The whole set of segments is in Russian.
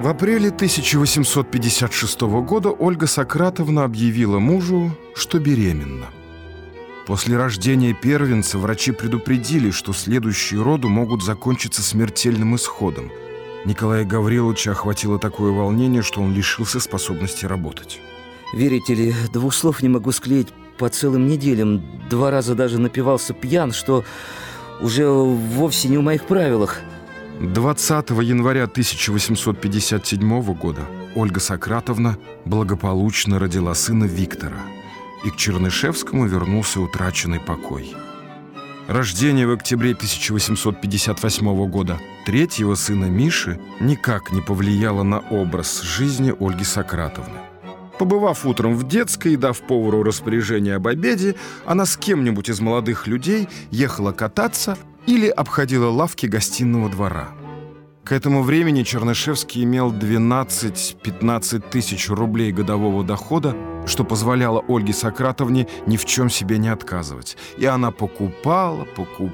В апреле 1856 года Ольга Сократовна объявила мужу, что беременна. После рождения первенца врачи предупредили, что следующие роды могут закончиться смертельным исходом. Николая Гавриловича охватило такое волнение, что он лишился способности работать. Верите ли, 2 слов не могу склеить по целым неделям. 2 раза даже напивался пьян, что уже вовсе не в моих правилах. 20 января 1857 года Ольга Сократовна благополучно родила сына Виктора, и к Чернышевскому вернулся утраченный покой. Рождение в октябре 1858 года 3-го сына Миши никак не повлияло на образ жизни Ольги Сократовны. Побывав утром в детской и дав повару распоряжение об обеде, она с кем-нибудь из молодых людей ехала кататься или обходила лавки гостиного двора. К этому времени Чернышевский имел 12-15 тысяч рублей годового дохода, что позволяло Ольге Сократовне ни в чем себе не отказывать. И она покупала.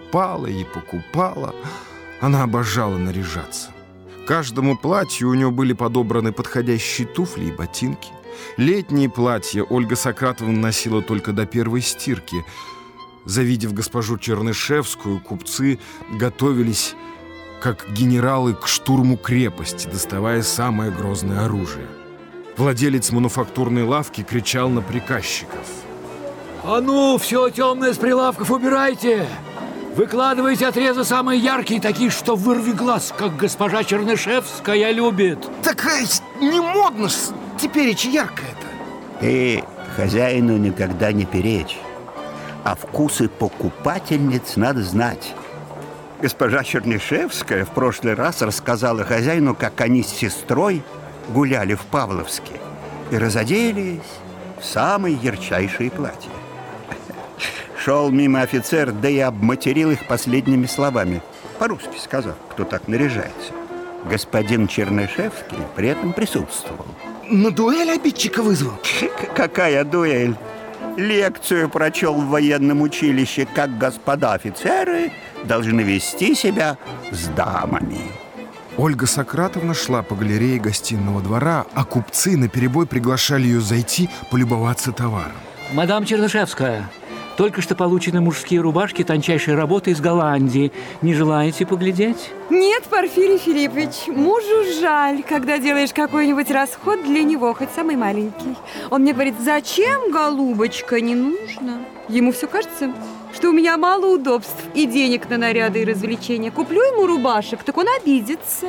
Она обожала наряжаться. Каждому платью у нее были подобраны подходящие туфли и ботинки. Летние платья Ольга Сократовна носила только до первой стирки. Завидев госпожу Чернышевскую, купцы готовились, как генералы, к штурму крепости, доставая самое грозное оружие. Владелец мануфактурной лавки кричал на приказчиков: «А ну, все темное с прилавков убирайте! Выкладывайте отрезы самые яркие, такие, что вырви глаз, как госпожа Чернышевская любит!» Так не модно ж тепереча ярко-то. Ты хозяину никогда не перечь, а вкусы покупательниц надо знать. Госпожа Чернышевская в прошлый раз рассказала хозяину, как они с сестрой гуляли в Павловске и разоделись в самые ярчайшие платья. Шел мимо офицер, да и обматерил их последними словами, по-русски сказав, кто так наряжается. Господин Чернышевский при этом присутствовал. На дуэль обидчика вызвал? Какая дуэль? Лекцию прочел в военном училище, как господа офицеры должны вести себя с дамами. Ольга Сократовна шла по галерее гостиного двора, а купцы наперебой приглашали ее зайти полюбоваться товаром. Мадам Чернышевская, только что получены мужские рубашки тончайшей работы из Голландии. Не желаете поглядеть? Нет, Порфирий Филиппович, мужу жаль, когда делаешь какой-нибудь расход для него, хоть самый маленький. Он мне говорит: зачем, голубочка, не нужно. Ему все кажется, что у меня мало удобств и денег на наряды и развлечения. Куплю ему рубашек, так он обидится.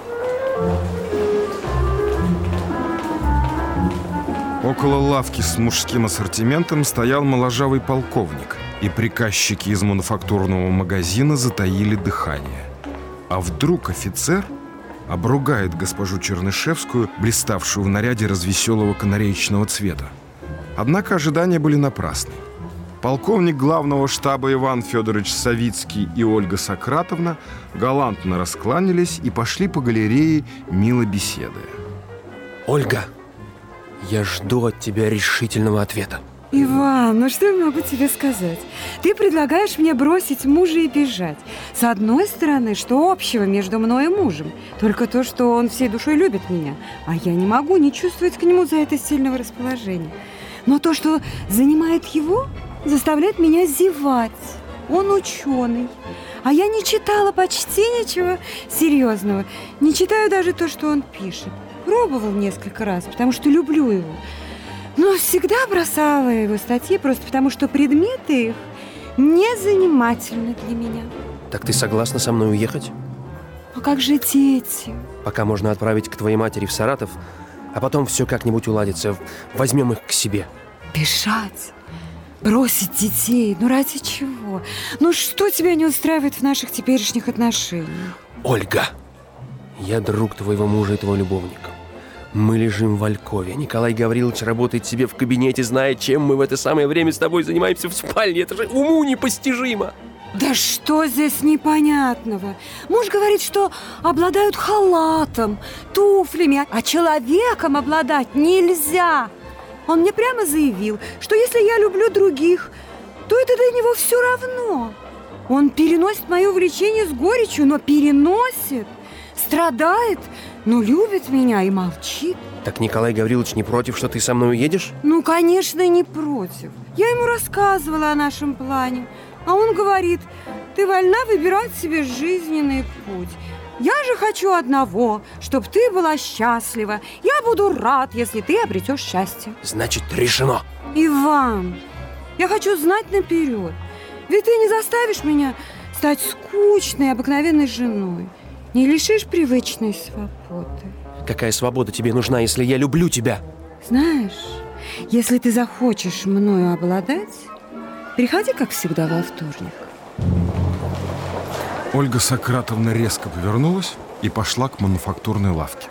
Около лавки с мужским ассортиментом стоял моложавый полковник, и приказчики из мануфактурного магазина затаили дыхание. А вдруг офицер обругает госпожу Чернышевскую, блиставшую в наряде развеселого канареечного цвета? Однако ожидания были напрасны. Полковник главного штаба Иван Федорович Савицкий и Ольга Сократовна галантно раскланялись и пошли по галерее, мило беседуя. Ольга, я жду от тебя решительного ответа. Иван, ну что я могу тебе сказать? Ты предлагаешь мне бросить мужа и бежать. С одной стороны, что общего между мной и мужем? Только то, что он всей душой любит меня, а я не могу не чувствовать к нему за это сильного расположения. Но то, что занимает его, заставляет меня зевать. Он ученый, а я не читала почти ничего серьезного. Не читаю даже то, что он пишет. Пробовал несколько раз, потому что люблю его. Но всегда бросала его статьи просто потому, что предметы их не занимательны для меня. Так ты согласна со мной уехать? А как же дети? Пока можно отправить к твоей матери в Саратов, а потом все как-нибудь уладится. Возьмем их к себе. Бежать? Бросить детей? Ну ради чего? Ну что тебя не устраивает в наших теперешних отношениях? Ольга, я друг твоего мужа и твой любовника. Мы лежим в Алькове. Николай Гаврилович работает себе в кабинете, зная, чем мы в это самое время с тобой занимаемся в спальне. Это же уму непостижимо. Да что здесь непонятного? Муж говорит, что обладают халатом, туфлями, а человеком обладать нельзя. Он мне прямо заявил, что если я люблю других, то это для него все равно. Он переносит мое увлечение с горечью, но переносит, страдает, Ну, любит меня и молчит. Так Николай Гаврилович не против, что ты со мной уедешь? Ну, конечно, не против. Я ему рассказывала о нашем плане. А он говорит, ты вольна выбирать себе жизненный путь. Я же хочу одного, чтобы ты была счастлива. Я буду рад, если ты обретешь счастье. Значит, решено. Иван, я хочу знать наперед. Ведь ты не заставишь меня стать скучной, обыкновенной женой. Не лишишь привычной свободы. Какая свобода тебе нужна, если я люблю тебя? Знаешь, если ты захочешь мною обладать, приходи, как всегда, во вторник. Ольга Сократовна резко повернулась и пошла к мануфактурной лавке.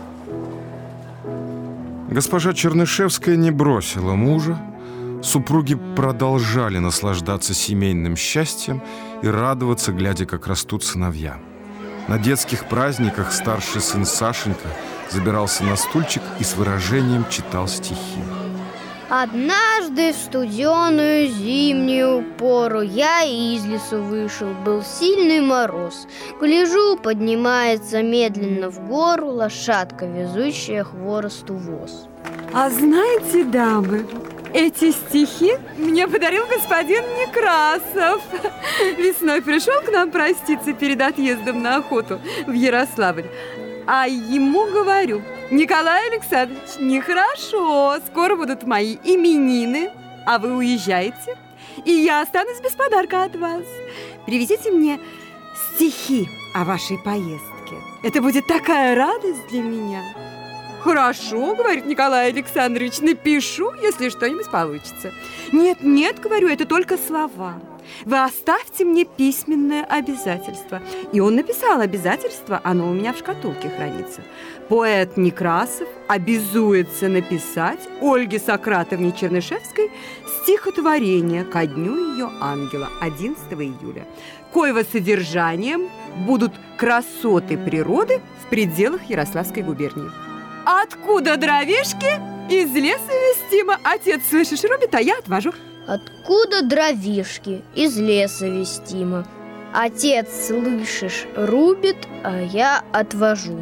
Госпожа Чернышевская не бросила мужа. Супруги продолжали наслаждаться семейным счастьем и радоваться, глядя, как растут сыновья. На детских праздниках старший сын Сашенька забирался на стульчик и с выражением читал стихи. Однажды в студеную зимнюю пору я из лесу вышел, был сильный мороз. Гляжу, поднимается медленно в гору лошадка, везущая хворосту воз. А знаете, дамы, эти стихи мне подарил господин Некрасов. Весной пришел к нам проститься перед отъездом на охоту в Ярославль. А ему говорю: Николай Александрович, нехорошо, скоро будут мои именины, а вы уезжаете, и я останусь без подарка от вас. Привезите мне стихи о вашей поездке. Это будет такая радость для меня. Хорошо, говорит Николай Александрович, напишу, если что-нибудь получится. Нет, нет, говорю, это только слова. Вы оставьте мне письменное обязательство. И он написал обязательство, оно у меня в шкатулке хранится. Поэт Некрасов обязуется написать Ольге Сократовне Чернышевской стихотворение ко дню ее ангела 11 июля, коего содержанием будут красоты природы в пределах Ярославской губернии. Откуда дровишки? Из леса вестимо. Отец, слышишь, рубит, а я отвожу. Откуда дровишки? Из леса вестимо. Отец, слышишь, рубит, а я отвожу.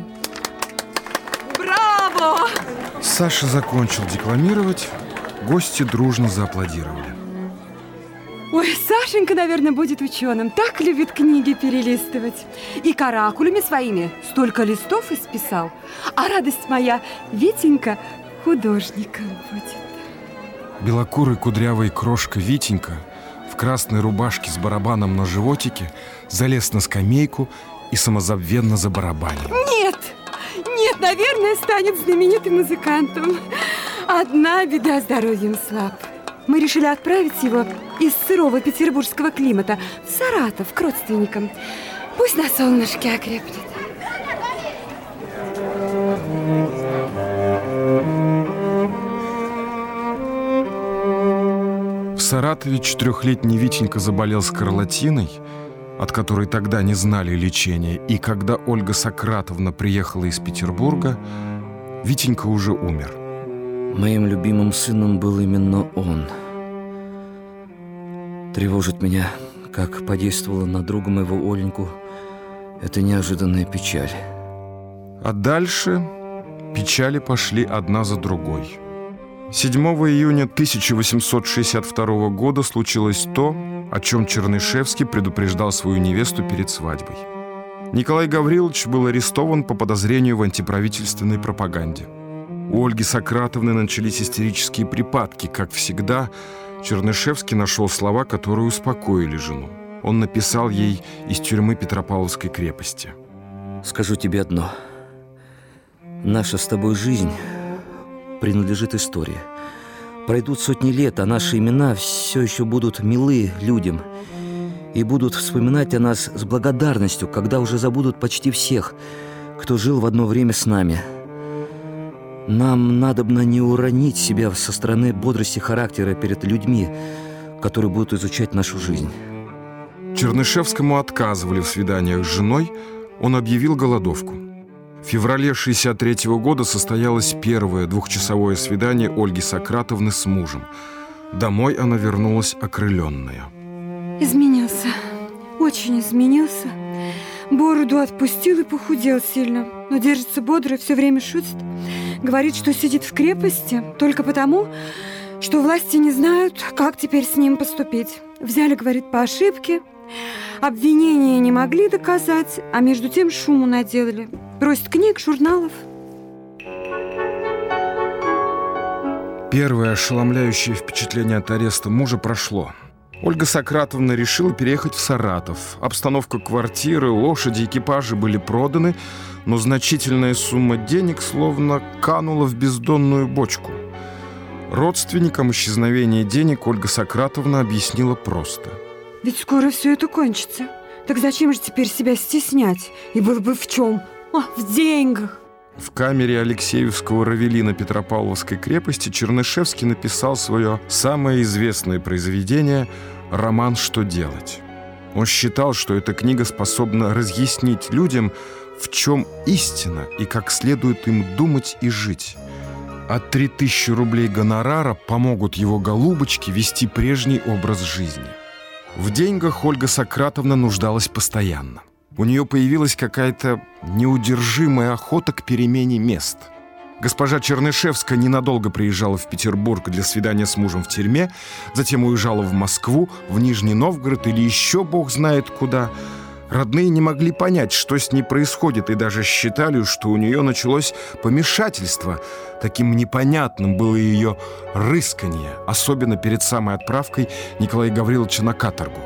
Браво! Саша закончил декламировать, гости дружно зааплодировали. Ой, Сашенька, наверное, будет ученым. Так любит книги перелистывать. И каракулями своими столько листов исписал. А радость моя, Витенька художником будет. Белокурый кудрявый крошка Витенька в красной рубашке с барабаном на животике залез на скамейку и самозабвенно забарабанил. Нет, нет, наверное, станет знаменитым музыкантом. Одна беда, здоровьем слаб. Мы решили отправить его из сырого петербургского климата в Саратов к родственникам. Пусть на солнышке окрепнет. В Саратове 4-летний Витенька заболел скарлатиной, от которой тогда не знали лечения, и когда Ольга Сократовна приехала из Петербурга, Витенька уже умер. Моим любимым сыном был именно он. Тревожит меня, как подействовала на друга моего Оленьку эта неожиданная печаль. А дальше печали пошли одна за другой. 7 июня 1862 года случилось то, о чем Чернышевский предупреждал свою невесту перед свадьбой. Николай Гаврилович был арестован по подозрению в антиправительственной пропаганде. У Ольги Сократовны начались истерические припадки. Как всегда, Чернышевский нашел слова, которые успокоили жену. Он написал ей из тюрьмы Петропавловской крепости. Скажу тебе одно. Наша с тобой жизнь принадлежит истории. Пройдут сотни лет, а наши имена все еще будут милы людям и будут вспоминать о нас с благодарностью, когда уже забудут почти всех, кто жил в одно время с нами. Нам надобно не уронить себя со стороны бодрости характера перед людьми, которые будут изучать нашу жизнь. Чернышевскому отказывали в свиданиях с женой, он объявил голодовку. В феврале 1963 года состоялось первое двухчасовое свидание Ольги Сократовны с мужем. Домой она вернулась окрыленная. Изменился, очень изменился. Бороду отпустил и похудел сильно, но держится бодро, все время шутит. Говорит, что сидит в крепости только потому, что власти не знают, как теперь с ним поступить. Взяли, говорит, по ошибке. Обвинения не могли доказать, а между тем шуму наделали. Просит книг, журналов. Первое ошеломляющее впечатление от ареста мужа прошло. Ольга Сократовна решила переехать в Саратов. Обстановка квартиры, лошади, экипажи были проданы, но значительная сумма денег словно канула в бездонную бочку. Родственникам исчезновения денег Ольга Сократовна объяснила просто. Ведь скоро все это кончится. Так зачем же теперь себя стеснять? И было бы в чем? В деньгах. В камере Алексеевского равелина Петропавловской крепости Чернышевский написал свое самое известное произведение «Роман «Что делать?». Он считал, что эта книга способна разъяснить людям, в чем истина и как следует им думать и жить. А 3000 рублей гонорара помогут его голубочке вести прежний образ жизни. В деньгах Ольга Сократовна нуждалась постоянно. У нее появилась какая-то неудержимая охота к перемене мест. Госпожа Чернышевская ненадолго приезжала в Петербург для свидания с мужем в тюрьме, затем уезжала в Москву, в Нижний Новгород или еще бог знает куда. Родные не могли понять, что с ней происходит, и даже считали, что у нее началось помешательство. Таким непонятным было ее рысканье, особенно перед самой отправкой Николая Гавриловича на каторгу.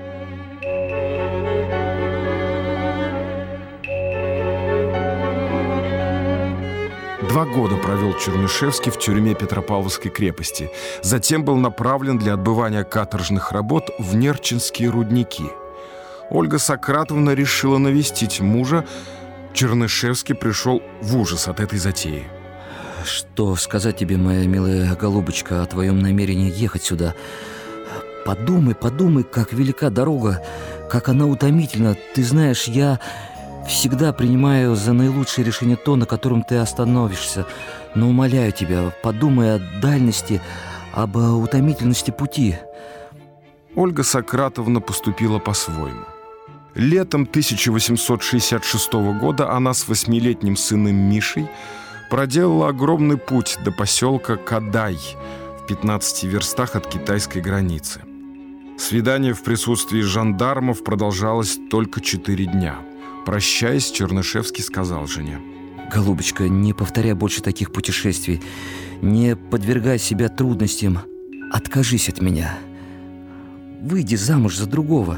Два года провел Чернышевский в тюрьме Петропавловской крепости. Затем был направлен для отбывания каторжных работ в Нерчинские рудники. Ольга Сократовна решила навестить мужа. Чернышевский пришел в ужас от этой затеи. Что сказать тебе, моя милая голубочка, о твоем намерении ехать сюда? Подумай, как велика дорога, как она утомительна. Ты знаешь, я всегда принимаю за наилучшее решение то, на котором ты остановишься. Но умоляю тебя, подумай о дальности, об утомительности пути. Ольга Сократовна поступила по-своему. Летом 1866 года она с 8-летним сыном Мишей проделала огромный путь до поселка Кадай в 15 верстах от китайской границы. Свидание в присутствии жандармов продолжалось только 4 дня. Прощаясь, Чернышевский сказал жене: «Голубочка, не повторяй больше таких путешествий. Не подвергай себя трудностям. Откажись от меня. Выйди замуж за другого».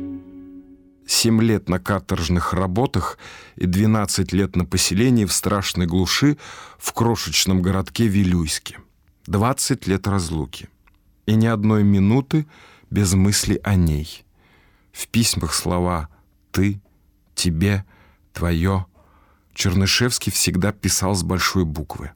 7 лет на каторжных работах и 12 лет на поселении в страшной глуши в крошечном городке Вилюйске. 20 лет разлуки. И ни одной минуты без мысли о ней. В письмах слова «ты», «тебе», «твое». Чернышевский всегда писал с большой буквы.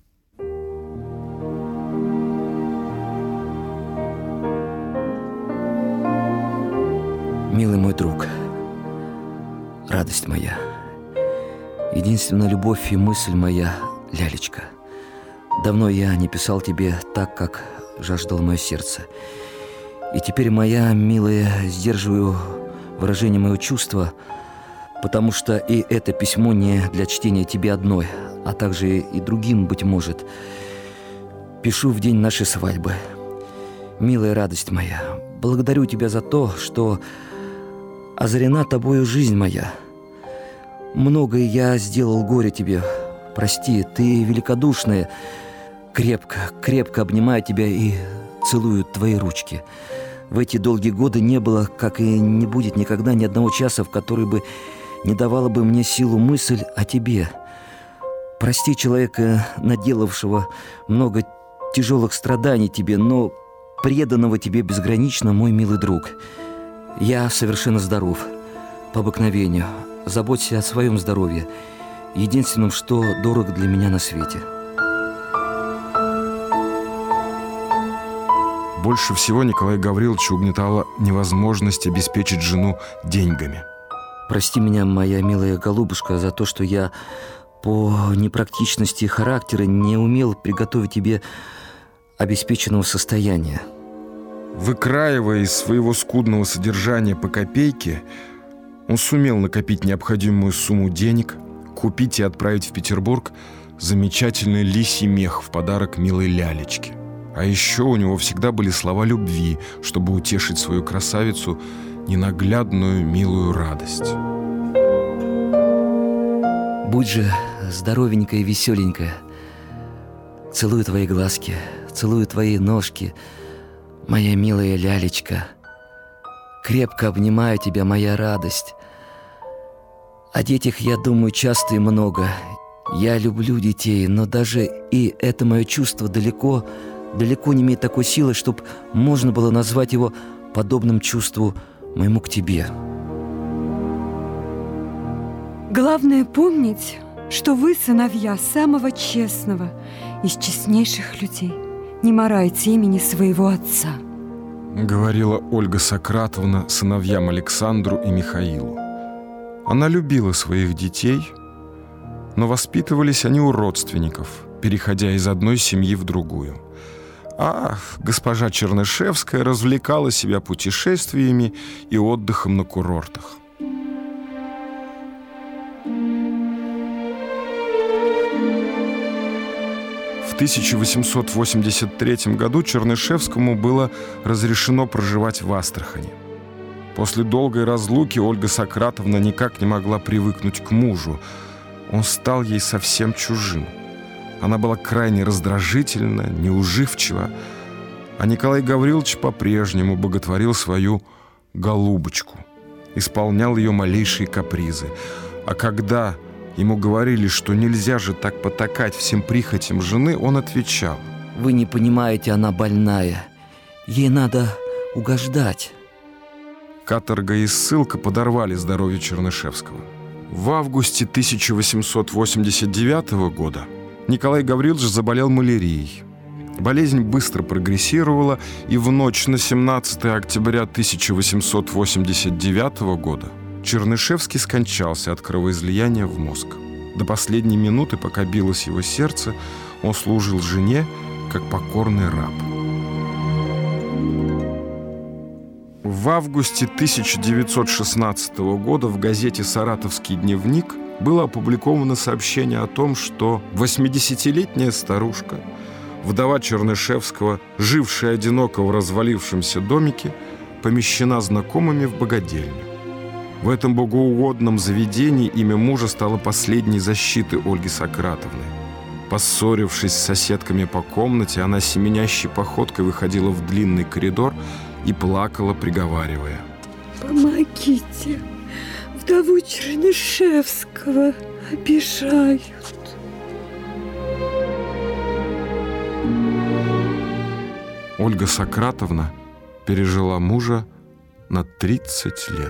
Милый мой друг, радость моя, единственная любовь и мысль моя, лялечка. Давно я не писал тебе так, как жаждало мое сердце. И теперь, моя милая, сдерживаю выражение моего чувства, потому что и это письмо не для чтения тебе одной, а также и другим, быть может. Пишу в день нашей свадьбы. Милая радость моя, благодарю тебя за то, что озарена тобою жизнь моя. Многое я сделал горе тебе. Прости, ты великодушная. Крепко обнимаю тебя и целую твои ручки. В эти долгие годы не было, как и не будет никогда, ни одного часа, в который бы не давала бы мне силу мысль о тебе. Прости человека, наделавшего много тяжелых страданий тебе, но преданного тебе безгранично, мой милый друг. Я совершенно здоров, по обыкновению. Заботься о своем здоровье, единственном, что дорого для меня на свете. Больше всего Николая Гавриловича угнетала невозможность обеспечить жену деньгами. Прости меня, моя милая голубушка, за то, что я по непрактичности характера не умел приготовить тебе обеспеченного состояния. Выкраивая из своего скудного содержания по копейке, Он сумел накопить необходимую сумму денег, купить и отправить в Петербург замечательный лисий мех в подарок милой лялечке. А еще у него всегда были слова любви, чтобы утешить свою красавицу ненаглядную милую радость. Будь же здоровенькая и веселенькая. Целую твои глазки, целую твои ножки, моя милая лялечка. Крепко обнимаю тебя, моя радость. О детях я думаю часто и много. Я люблю детей, но даже и это мое чувство далеко не имеет такой силы, чтобы можно было назвать его подобным чувству моему к тебе. Главное помнить, что вы сыновья самого честного из честнейших людей. Не марайте имени своего отца, говорила Ольга Сократовна сыновьям Александру и Михаилу. Она любила своих детей, но воспитывались они у родственников, переходя из одной семьи в другую. А госпожа Чернышевская развлекала себя путешествиями и отдыхом на курортах. В 1883 году Чернышевскому было разрешено проживать в Астрахани. После долгой разлуки Ольга Сократовна никак не могла привыкнуть к мужу. Он стал ей совсем чужим. Она была крайне раздражительна, неуживчива, а Николай Гаврилович по-прежнему боготворил свою голубочку, исполнял ее малейшие капризы. А когда ему говорили, что нельзя же так потакать всем прихотям жены, он отвечал: Вы не понимаете, она больная. Ей надо угождать. Каторга и ссылка подорвали здоровье Чернышевского. В августе 1889 года Николай Гаврилович заболел малярией. Болезнь быстро прогрессировала, и в ночь на 17 октября 1889 года Чернышевский скончался от кровоизлияния в мозг. До последней минуты, пока билось его сердце, он служил жене, как покорный раб. В августе 1916 года в газете «Саратовский дневник» было опубликовано сообщение о том, что 80-летняя старушка, вдова Чернышевского, жившая одиноко в развалившемся домике, помещена знакомыми в богадельню. В этом богоугодном заведении имя мужа стало последней защитой Ольги Сократовны. Поссорившись с соседками по комнате, она семенящей походкой выходила в длинный коридор и плакала, приговаривая: «Помогите, вдову Чернышевского обижают». Ольга Сократовна пережила мужа на 30 лет.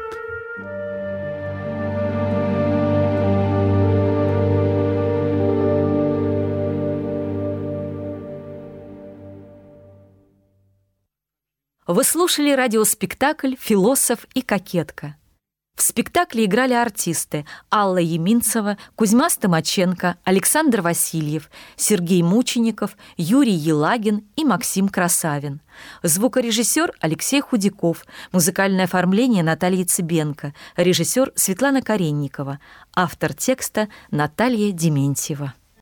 Вы слушали радиоспектакль «Философ и кокетка». В спектакле играли артисты Алла Яминцева, Кузьма Стомаченко, Александр Васильев, Сергей Мучеников, Юрий Елагин и Максим Красавин. Звукорежиссер Алексей Худяков, музыкальное оформление Наталья Цыбенко, режиссер Светлана Каренникова, автор текста Наталья Дементьева.